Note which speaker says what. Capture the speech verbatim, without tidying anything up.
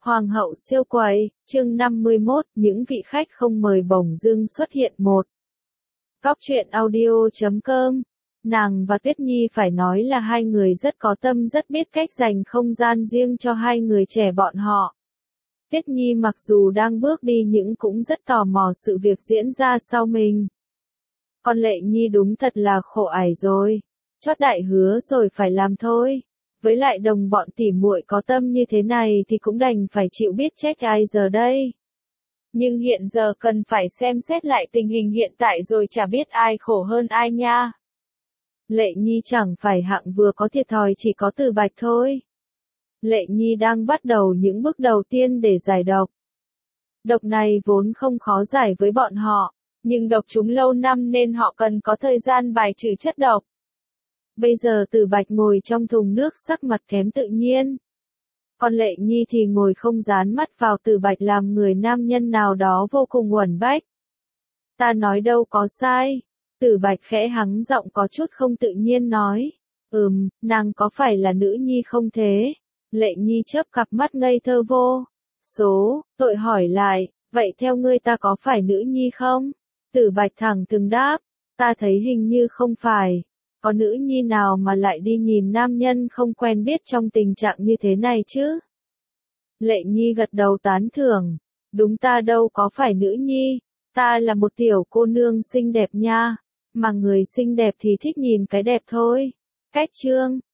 Speaker 1: Hoàng hậu siêu quầy, chương năm mươi mốt, những vị khách không mời bỗng dưng xuất hiện một. Góc truyện audio chấm com. Nàng và Tuyết Nhi phải nói là hai người rất có tâm, rất biết cách dành không gian riêng cho hai người trẻ bọn họ. Tuyết Nhi mặc dù đang bước đi nhưng cũng rất tò mò sự việc diễn ra sau mình. Còn Lệ Nhi đúng thật là khổ ải rồi. Chót đại hứa rồi phải làm thôi. Với lại đồng bọn tỉ muội có tâm như thế này thì cũng đành phải chịu biết trách ai giờ đây. Nhưng hiện giờ cần phải xem xét lại tình hình hiện tại rồi chả biết ai khổ hơn ai nha. Lệ Nhi chẳng phải hạng vừa có thiệt thòi chỉ có Từ Bạch thôi. Lệ Nhi đang bắt đầu những bước đầu tiên để giải độc. Độc này vốn không khó giải với bọn họ, nhưng độc chúng lâu năm nên họ cần có thời gian bài trừ chất độc. Bây giờ Từ Bạch ngồi trong thùng nước sắc mặt kém tự nhiên. Còn Lệ Nhi thì ngồi không dán mắt vào Từ Bạch làm người nam nhân nào đó vô cùng uẩn bách. Ta nói đâu có sai. Từ Bạch khẽ hắng giọng có chút không tự nhiên nói. Ừm, nàng có phải là nữ nhi không thế? Lệ Nhi chớp cặp mắt ngây thơ vô số, tội hỏi lại, vậy theo ngươi ta có phải nữ nhi không? Từ Bạch thẳng thừng đáp, ta thấy hình như không phải. Có nữ nhi nào mà lại đi nhìn nam nhân không quen biết trong tình trạng như thế này chứ? Lệ Nhi gật đầu tán thưởng, đúng ta đâu có phải nữ nhi, ta là một tiểu cô nương xinh đẹp nha, mà người xinh đẹp thì thích nhìn cái đẹp thôi. Cách chương